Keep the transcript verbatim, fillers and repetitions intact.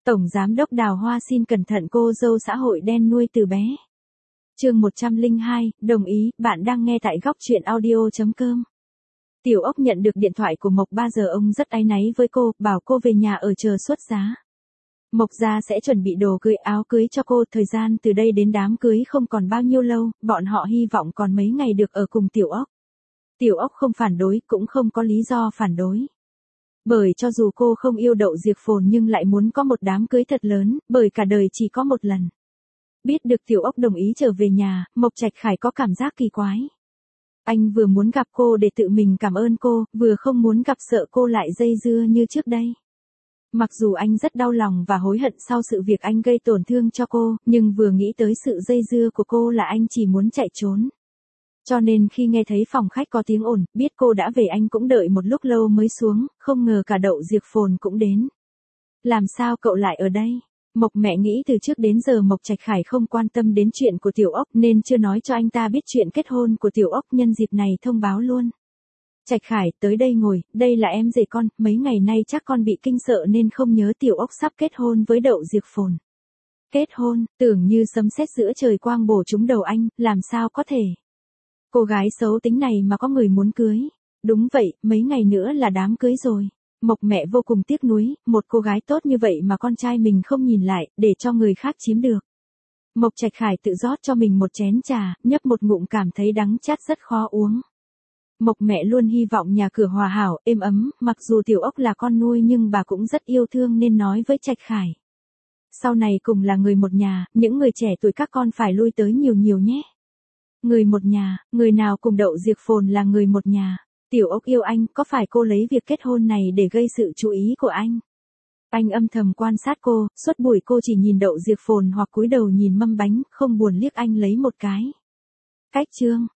Tổng Giám đốc Đào Hoa xin cẩn thận cô dâu xã hội đen nuôi từ bé. Chương một trăm lẻ hai, đồng ý, bạn đang nghe tại góc truyện audio chấm com. Tiểu Ốc nhận được điện thoại của Mộc ba giờ ông rất áy náy với cô, bảo cô về nhà ở chờ xuất giá. Mộc gia sẽ chuẩn bị đồ cưới áo cưới cho cô, thời gian từ đây đến đám cưới không còn bao nhiêu lâu, bọn họ hy vọng còn mấy ngày được ở cùng Tiểu Ốc. Tiểu Ốc không phản đối, cũng không có lý do phản đối. Bởi cho dù cô không yêu Đậu Diệp Phồn nhưng lại muốn có một đám cưới thật lớn, bởi cả đời chỉ có một lần. Biết được Tiểu Ốc đồng ý trở về nhà, Mộc Trạch Khải có cảm giác kỳ quái. Anh vừa muốn gặp cô để tự mình cảm ơn cô, vừa không muốn gặp sợ cô lại dây dưa như trước đây. Mặc dù anh rất đau lòng và hối hận sau sự việc anh gây tổn thương cho cô, nhưng vừa nghĩ tới sự dây dưa của cô là anh chỉ muốn chạy trốn. Cho nên khi nghe thấy phòng khách có tiếng ồn, biết cô đã về anh cũng đợi một lúc lâu mới xuống, không ngờ cả Đậu Diệp Phồn cũng đến. Làm sao cậu lại ở đây? Mộc mẹ nghĩ từ trước đến giờ Mộc Trạch Khải không quan tâm đến chuyện của Tiểu Ốc nên chưa nói cho anh ta biết chuyện kết hôn của Tiểu Ốc, nhân dịp này thông báo luôn. Trạch Khải, tới đây ngồi, đây là em rể con, mấy ngày nay chắc con bị kinh sợ nên không nhớ Tiểu Ốc sắp kết hôn với Đậu Diệp Phồn. Kết hôn, tưởng như sấm sét giữa trời quang bổ trúng đầu anh, làm sao có thể. Cô gái xấu tính này mà có người muốn cưới. Đúng vậy, mấy ngày nữa là đám cưới rồi. Mộc mẹ vô cùng tiếc nuối, một cô gái tốt như vậy mà con trai mình không nhìn lại, để cho người khác chiếm được. Mộc Trạch Khải tự rót cho mình một chén trà, nhấp một ngụm cảm thấy đắng chát rất khó uống. Mộc mẹ luôn hy vọng nhà cửa hòa hảo, êm ấm, mặc dù Tiểu Ốc là con nuôi nhưng bà cũng rất yêu thương nên nói với Trạch Khải. Sau này cùng là người một nhà, những người trẻ tuổi các con phải lui tới nhiều nhiều nhé. Người một nhà, người nào cùng Đậu Diệp Phồn là người một nhà. Tiểu Ốc yêu anh, có phải cô lấy việc kết hôn này để gây sự chú ý của anh? Anh âm thầm quan sát cô, suốt buổi cô chỉ nhìn Đậu Diệp Phồn hoặc cúi đầu nhìn mâm bánh, không buồn liếc anh lấy một cái. Cách chương,